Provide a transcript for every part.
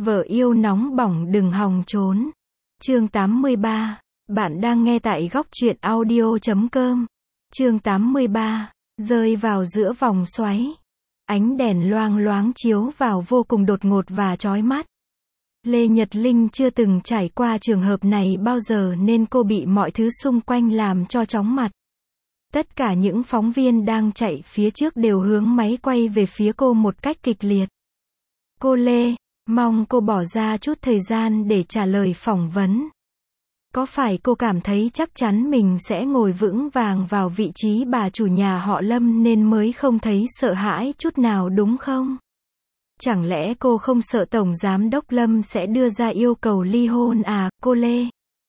Vợ yêu nóng bỏng đừng hòng trốn. Chương 83. Bạn đang nghe tại góc truyện audio.com. Chương 83. Rơi vào giữa vòng xoáy. Ánh đèn loang loáng chiếu vào vô cùng đột ngột và chói mắt. Lê Nhật Linh chưa từng trải qua trường hợp này bao giờ nên cô bị mọi thứ xung quanh làm cho chóng mặt. Tất cả những phóng viên đang chạy phía trước đều hướng máy quay về phía cô một cách kịch liệt. Cô Lê, mong cô bỏ ra chút thời gian để trả lời phỏng vấn. Có phải cô cảm thấy chắc chắn mình sẽ ngồi vững vàng vào vị trí bà chủ nhà họ Lâm nên mới không thấy sợ hãi chút nào đúng không? Chẳng lẽ cô không sợ Tổng Giám đốc Lâm sẽ đưa ra yêu cầu ly hôn à, cô Lê?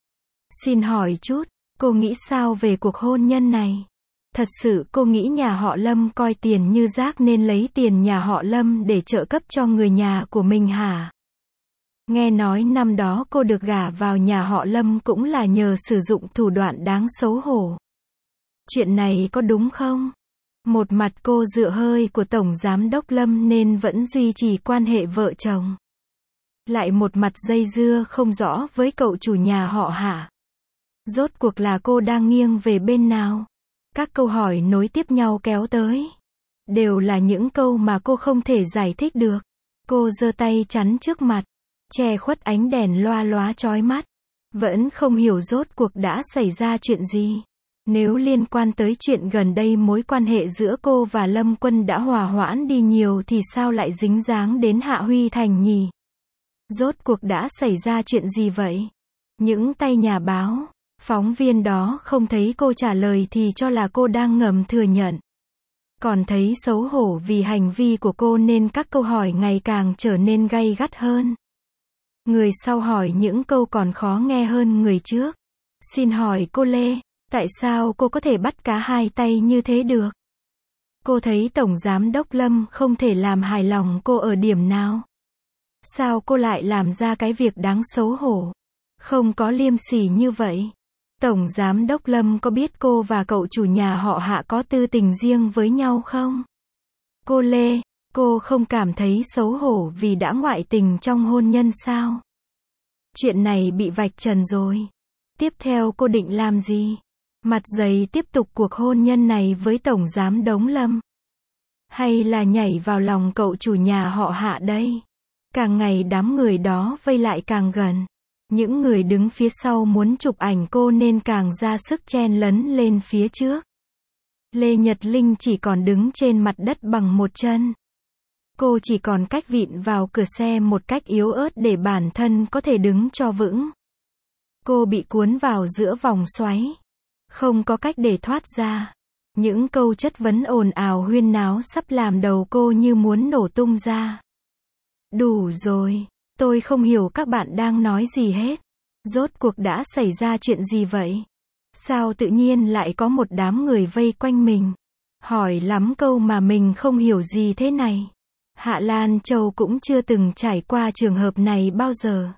Xin hỏi chút, cô nghĩ sao về cuộc hôn nhân này? Thật sự cô nghĩ nhà họ Lâm coi tiền như rác nên lấy tiền nhà họ Lâm để trợ cấp cho người nhà của mình hả? Nghe nói năm đó cô được gả vào nhà họ Lâm cũng là nhờ sử dụng thủ đoạn đáng xấu hổ. Chuyện này có đúng không? Một mặt cô dựa hơi của Tổng Giám đốc Lâm nên vẫn duy trì quan hệ vợ chồng. Lại một mặt dây dưa không rõ với cậu chủ nhà họ hả? Rốt cuộc là cô đang nghiêng về bên nào? Các câu hỏi nối tiếp nhau kéo tới. Đều là những câu mà cô không thể giải thích được. Cô giơ tay chắn trước mặt, che khuất ánh đèn loa loá chói mắt. Vẫn không hiểu rốt cuộc đã xảy ra chuyện gì. Nếu liên quan tới chuyện gần đây mối quan hệ giữa cô và Lâm Quân đã hòa hoãn đi nhiều thì sao lại dính dáng đến Hạ Huy Thành nhỉ? Rốt cuộc đã xảy ra chuyện gì vậy? Những tay nhà báo, phóng viên đó không thấy cô trả lời thì cho là cô đang ngầm thừa nhận. Còn thấy xấu hổ vì hành vi của cô nên các câu hỏi ngày càng trở nên gay gắt hơn. Người sau hỏi những câu còn khó nghe hơn người trước. Xin hỏi cô Lê, tại sao cô có thể bắt cá hai tay như thế được? Cô thấy Tổng Giám đốc Lâm không thể làm hài lòng cô ở điểm nào? Sao cô lại làm ra cái việc đáng xấu hổ, không có liêm sỉ như vậy? Tổng Giám đốc Lâm có biết cô và cậu chủ nhà họ Hạ có tư tình riêng với nhau không? Cô Lê, cô không cảm thấy xấu hổ vì đã ngoại tình trong hôn nhân sao? Chuyện này bị vạch trần rồi. Tiếp theo cô định làm gì? Mặt dày tiếp tục cuộc hôn nhân này với Tổng Giám đốc Lâm? Hay là nhảy vào lòng cậu chủ nhà họ Hạ đây? Càng ngày đám người đó vây lại càng gần. Những người đứng phía sau muốn chụp ảnh cô nên càng ra sức chen lấn lên phía trước. Lê Nhật Linh chỉ còn đứng trên mặt đất bằng một chân. Cô chỉ còn cách vịn vào cửa xe một cách yếu ớt để bản thân có thể đứng cho vững. Cô bị cuốn vào giữa vòng xoáy. Không có cách để thoát ra. Những câu chất vấn ồn ào huyên náo sắp làm đầu cô như muốn nổ tung ra. Đủ rồi. Tôi không hiểu các bạn đang nói gì hết. Rốt cuộc đã xảy ra chuyện gì vậy? Sao tự nhiên lại có một đám người vây quanh mình? Hỏi lắm câu mà mình không hiểu gì thế này. Hạ Lan Châu cũng chưa từng trải qua trường hợp này bao giờ.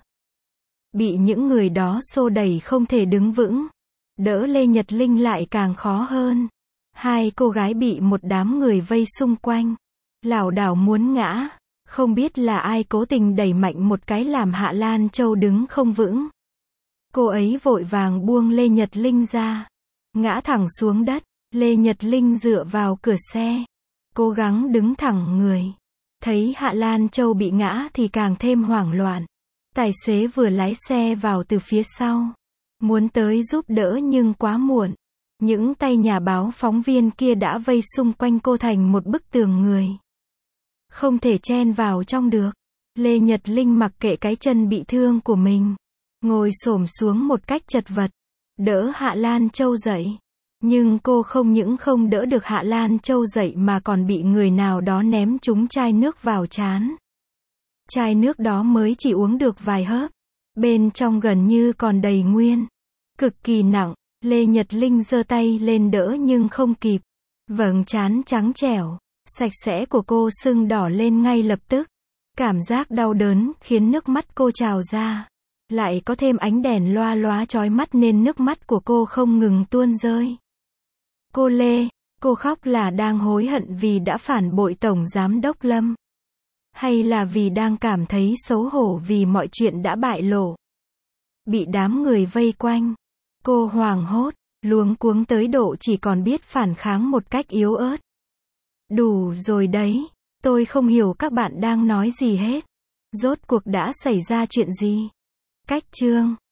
Bị những người đó xô đẩy không thể đứng vững. Đỡ Lê Nhật Linh lại càng khó hơn. Hai cô gái bị một đám người vây xung quanh. Lảo đảo muốn ngã. Không biết là ai cố tình đẩy mạnh một cái làm Hạ Lan Châu đứng không vững. Cô ấy vội vàng buông Lê Nhật Linh ra. Ngã thẳng xuống đất. Lê Nhật Linh dựa vào cửa xe. Cố gắng đứng thẳng người. Thấy Hạ Lan Châu bị ngã thì càng thêm hoảng loạn. Tài xế vừa lái xe vào từ phía sau. Muốn tới giúp đỡ nhưng quá muộn. Những tay nhà báo phóng viên kia đã vây xung quanh cô thành một bức tường người. Không thể chen vào trong được. Lê Nhật Linh mặc kệ cái chân bị thương của mình. Ngồi xổm xuống một cách chật vật. Đỡ Hạ Lan Châu dậy. Nhưng cô không những không đỡ được Hạ Lan Châu dậy mà còn bị người nào đó ném trúng chai nước vào trán. Chai nước đó mới chỉ uống được vài hớp. Bên trong gần như còn đầy nguyên. Cực kỳ nặng. Lê Nhật Linh giơ tay lên đỡ nhưng không kịp. Vầng trán trắng trẻo, sạch sẽ của cô sưng đỏ lên ngay lập tức. Cảm giác đau đớn khiến nước mắt cô trào ra. Lại có thêm ánh đèn loa loá chói mắt nên nước mắt của cô không ngừng tuôn rơi. Cô Lê, cô khóc là đang hối hận vì đã phản bội Tổng Giám đốc Lâm. Hay là vì đang cảm thấy xấu hổ vì mọi chuyện đã bại lộ? Bị đám người vây quanh, cô hoảng hốt, luống cuống tới độ chỉ còn biết phản kháng một cách yếu ớt. Đủ rồi đấy, tôi không hiểu các bạn đang nói gì hết. Rốt cuộc đã xảy ra chuyện gì? Cách chương